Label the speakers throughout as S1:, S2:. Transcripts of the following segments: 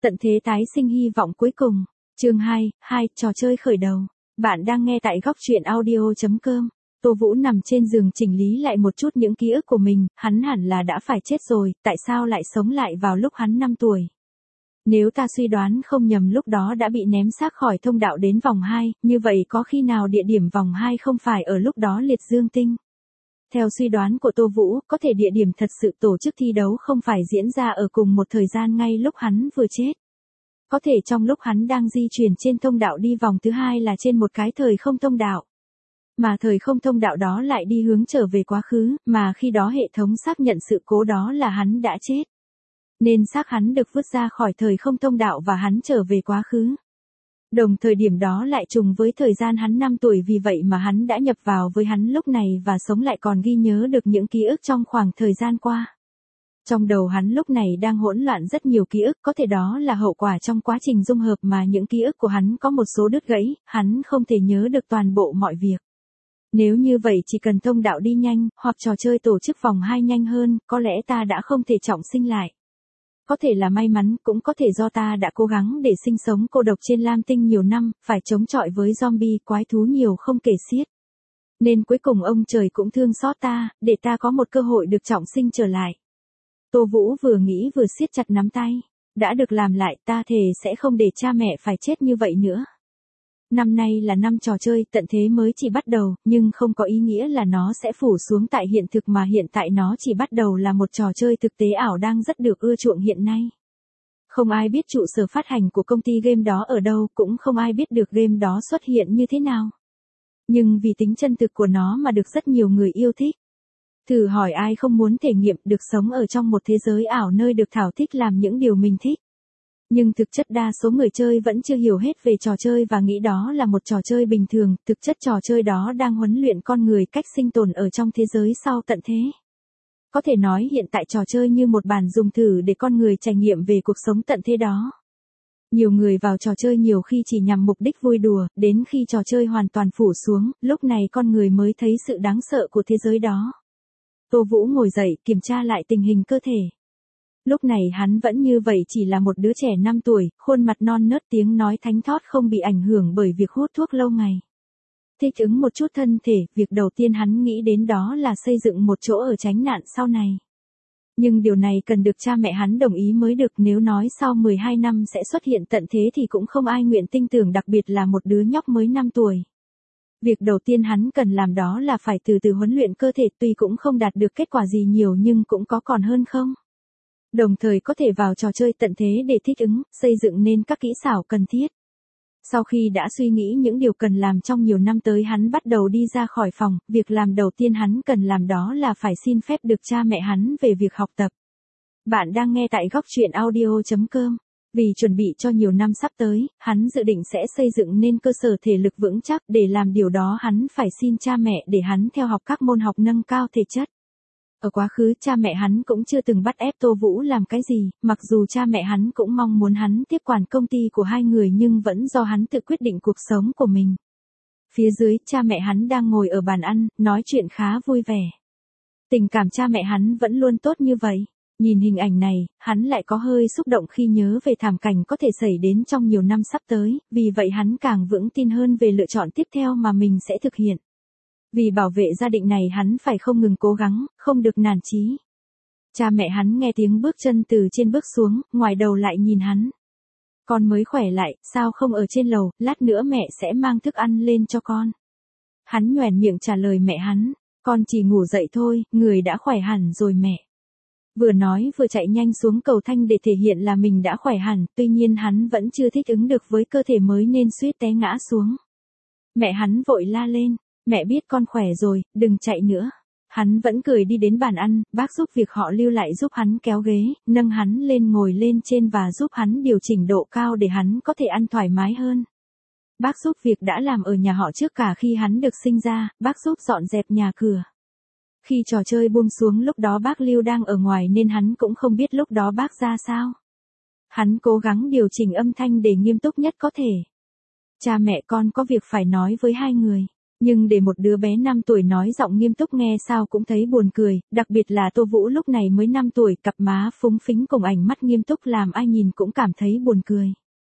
S1: Tận thế tái sinh hy vọng cuối cùng. Chương 2, trò chơi khởi đầu. Bạn đang nghe tại góc truyện audio.com. Tô Vũ nằm trên giường chỉnh lý lại một chút những ký ức của mình, hắn hẳn là đã phải chết rồi, tại sao lại sống lại vào lúc hắn 5 tuổi? Nếu ta suy đoán không nhầm lúc đó đã bị ném xác khỏi thông đạo đến vòng 2, như vậy có khi nào địa điểm vòng 2 không phải ở lúc đó liệt dương tinh? Theo suy đoán của Tô Vũ, có thể địa điểm thật sự tổ chức thi đấu không phải diễn ra ở cùng một thời gian ngay lúc hắn vừa chết. Có thể trong lúc hắn đang di chuyển trên thông đạo đi vòng thứ 2 là trên một cái thời không thông đạo. Mà thời không thông đạo đó lại đi hướng trở về quá khứ, mà khi đó hệ thống xác nhận sự cố đó là hắn đã chết. Nên xác hắn được vứt ra khỏi thời không thông đạo và hắn trở về quá khứ. Đồng thời điểm đó lại trùng với thời gian hắn 5 tuổi, vì vậy mà hắn đã nhập vào với hắn lúc này và sống lại còn ghi nhớ được những ký ức trong khoảng thời gian qua. Trong đầu hắn lúc này đang hỗn loạn rất nhiều ký ức, có thể đó là hậu quả trong quá trình dung hợp mà những ký ức của hắn có một số đứt gãy, hắn không thể nhớ được toàn bộ mọi việc. Nếu như vậy chỉ cần thông đạo đi nhanh, hoặc trò chơi tổ chức vòng 2 nhanh hơn, có lẽ ta đã không thể trọng sinh lại. Có thể là may mắn, cũng có thể do ta đã cố gắng để sinh sống cô độc trên Lam Tinh nhiều năm, phải chống chọi với zombie quái thú nhiều không kể xiết. Nên cuối cùng ông trời cũng thương xót ta, để ta có một cơ hội được trọng sinh trở lại. Tô Vũ vừa nghĩ vừa siết chặt nắm tay. Đã được làm lại, ta thề sẽ không để cha mẹ phải chết như vậy nữa. Năm nay là năm trò chơi tận thế mới chỉ bắt đầu, nhưng không có ý nghĩa là nó sẽ phủ xuống tại hiện thực, mà hiện tại nó chỉ bắt đầu là một trò chơi thực tế ảo đang rất được ưa chuộng hiện nay. Không ai biết trụ sở phát hành của công ty game đó ở đâu, cũng không ai biết được game đó xuất hiện như thế nào. Nhưng vì tính chân thực của nó mà được rất nhiều người yêu thích. Thử hỏi ai không muốn thể nghiệm được sống ở trong một thế giới ảo nơi được thỏa thích làm những điều mình thích. Nhưng thực chất đa số người chơi vẫn chưa hiểu hết về trò chơi và nghĩ đó là một trò chơi bình thường, thực chất trò chơi đó đang huấn luyện con người cách sinh tồn ở trong thế giới sau tận thế. Có thể nói hiện tại trò chơi như một bản dùng thử để con người trải nghiệm về cuộc sống tận thế đó. Nhiều người vào trò chơi nhiều khi chỉ nhằm mục đích vui đùa, đến khi trò chơi hoàn toàn phủ xuống, lúc này con người mới thấy sự đáng sợ của thế giới đó. Tô Vũ ngồi dậy, kiểm tra lại tình hình cơ thể. Lúc này hắn vẫn như vậy, chỉ là một đứa trẻ 5 tuổi, khuôn mặt non nớt, tiếng nói thánh thót, không bị ảnh hưởng bởi việc hút thuốc lâu ngày. Thích ứng một chút thân thể, việc đầu tiên hắn nghĩ đến đó là xây dựng một chỗ ở tránh nạn sau này. Nhưng điều này cần được cha mẹ hắn đồng ý mới được, nếu nói sau 12 năm sẽ xuất hiện tận thế thì cũng không ai nguyện tin tưởng, đặc biệt là một đứa nhóc mới 5 tuổi. Việc đầu tiên hắn cần làm đó là phải từ từ huấn luyện cơ thể, tuy cũng không đạt được kết quả gì nhiều nhưng cũng có còn hơn không. Đồng thời có thể vào trò chơi tận thế để thích ứng, xây dựng nên các kỹ xảo cần thiết. Sau khi đã suy nghĩ những điều cần làm trong nhiều năm tới, hắn bắt đầu đi ra khỏi phòng, việc làm đầu tiên hắn cần làm đó là phải xin phép được cha mẹ hắn về việc học tập. Bạn đang nghe tại góc truyện audio.com. Vì chuẩn bị cho nhiều năm sắp tới, hắn dự định sẽ xây dựng nên cơ sở thể lực vững chắc, để làm điều đó hắn phải xin cha mẹ để hắn theo học các môn học nâng cao thể chất. Ở quá khứ cha mẹ hắn cũng chưa từng bắt ép Tô Vũ làm cái gì, mặc dù cha mẹ hắn cũng mong muốn hắn tiếp quản công ty của hai người, nhưng vẫn do hắn tự quyết định cuộc sống của mình. Phía dưới, cha mẹ hắn đang ngồi ở bàn ăn, nói chuyện khá vui vẻ. Tình cảm cha mẹ hắn vẫn luôn tốt như vậy. Nhìn hình ảnh này, hắn lại có hơi xúc động khi nhớ về thảm cảnh có thể xảy đến trong nhiều năm sắp tới, vì vậy hắn càng vững tin hơn về lựa chọn tiếp theo mà mình sẽ thực hiện. Vì bảo vệ gia đình này hắn phải không ngừng cố gắng, không được nản chí. Cha mẹ hắn nghe tiếng bước chân từ trên bước xuống, ngoài đầu lại nhìn hắn. Con mới khỏe lại, sao không ở trên lầu, lát nữa mẹ sẽ mang thức ăn lên cho con. Hắn nhoẻn miệng trả lời mẹ hắn, con chỉ ngủ dậy thôi, người đã khỏe hẳn rồi mẹ. Vừa nói vừa chạy nhanh xuống cầu thang để thể hiện là mình đã khỏe hẳn, tuy nhiên hắn vẫn chưa thích ứng được với cơ thể mới nên suýt té ngã xuống. Mẹ hắn vội la lên, mẹ biết con khỏe rồi, đừng chạy nữa. Hắn vẫn cười đi đến bàn ăn, bác giúp việc họ lưu lại giúp hắn kéo ghế, nâng hắn lên ngồi lên trên và giúp hắn điều chỉnh độ cao để hắn có thể ăn thoải mái hơn. Bác giúp việc đã làm ở nhà họ trước cả khi hắn được sinh ra, bác giúp dọn dẹp nhà cửa. Khi trò chơi buông xuống lúc đó bác Lưu đang ở ngoài nên hắn cũng không biết lúc đó bác ra sao. Hắn cố gắng điều chỉnh âm thanh để nghiêm túc nhất có thể. Cha mẹ con có việc phải nói với hai người. Nhưng để một đứa bé 5 tuổi nói giọng nghiêm túc nghe sao cũng thấy buồn cười, đặc biệt là Tô Vũ lúc này mới 5 tuổi, cặp má phúng phính cùng ánh mắt nghiêm túc làm ai nhìn cũng cảm thấy buồn cười.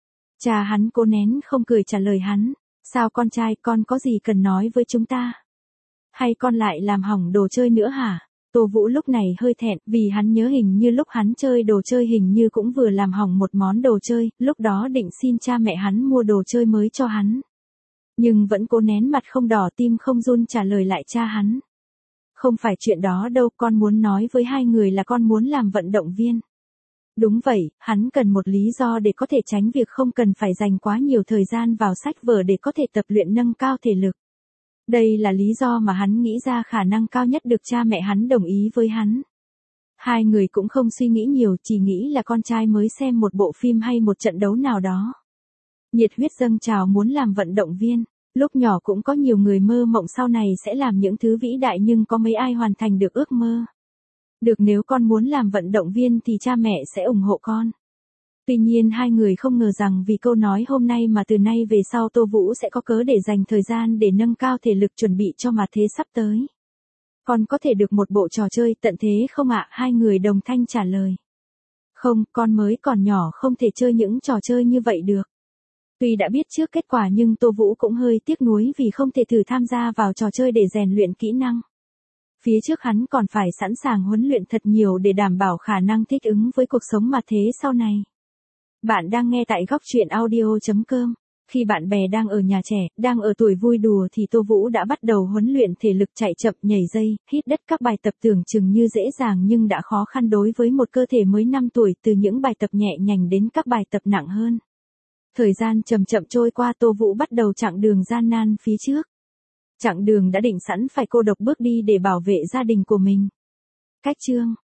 S1: Cha hắn cố nén không cười trả lời hắn, sao con trai, con có gì cần nói với chúng ta? Hay con lại làm hỏng đồ chơi nữa hả? Tô Vũ lúc này hơi thẹn, vì hắn nhớ hình như lúc hắn chơi đồ chơi hình như cũng vừa làm hỏng một món đồ chơi, lúc đó định xin cha mẹ hắn mua đồ chơi mới cho hắn. Nhưng vẫn cố nén mặt không đỏ tim không run trả lời lại cha hắn. Không phải chuyện đó đâu, con muốn nói với hai người là con muốn làm vận động viên. Đúng vậy, hắn cần một lý do để có thể tránh việc không cần phải dành quá nhiều thời gian vào sách vở để có thể tập luyện nâng cao thể lực. Đây là lý do mà hắn nghĩ ra khả năng cao nhất được cha mẹ hắn đồng ý với hắn. Hai người cũng không suy nghĩ nhiều, chỉ nghĩ là con trai mới xem một bộ phim hay một trận đấu nào đó. Nhiệt huyết dâng trào muốn làm vận động viên. Lúc nhỏ cũng có nhiều người mơ mộng sau này sẽ làm những thứ vĩ đại nhưng có mấy ai hoàn thành được ước mơ. Được, nếu con muốn làm vận động viên thì cha mẹ sẽ ủng hộ con. Tuy nhiên hai người không ngờ rằng vì câu nói hôm nay mà từ nay về sau Tô Vũ sẽ có cớ để dành thời gian để nâng cao thể lực chuẩn bị cho mặt thế sắp tới. Con có thể được một bộ trò chơi tận thế không ạ? Hai người đồng thanh trả lời. Không, con mới còn nhỏ không thể chơi những trò chơi như vậy được. Tuy đã biết trước kết quả nhưng Tô Vũ cũng hơi tiếc nuối vì không thể thử tham gia vào trò chơi để rèn luyện kỹ năng. Phía trước hắn còn phải sẵn sàng huấn luyện thật nhiều để đảm bảo khả năng thích ứng với cuộc sống mặt thế sau này. Bạn đang nghe tại Góc Truyện Audio.com. Khi bạn bè đang ở nhà trẻ, đang ở tuổi vui đùa thì Tô Vũ đã bắt đầu huấn luyện thể lực chạy chậm, nhảy dây, hít đất, các bài tập tưởng chừng như dễ dàng nhưng đã khó khăn đối với một cơ thể mới 5 tuổi, từ những bài tập nhẹ nhàng đến các bài tập nặng hơn. Thời gian chậm chậm trôi qua, Tô Vũ bắt đầu chặng đường gian nan phía trước. Chặng đường đã định sẵn phải cô độc bước đi để bảo vệ gia đình của mình. Cách chương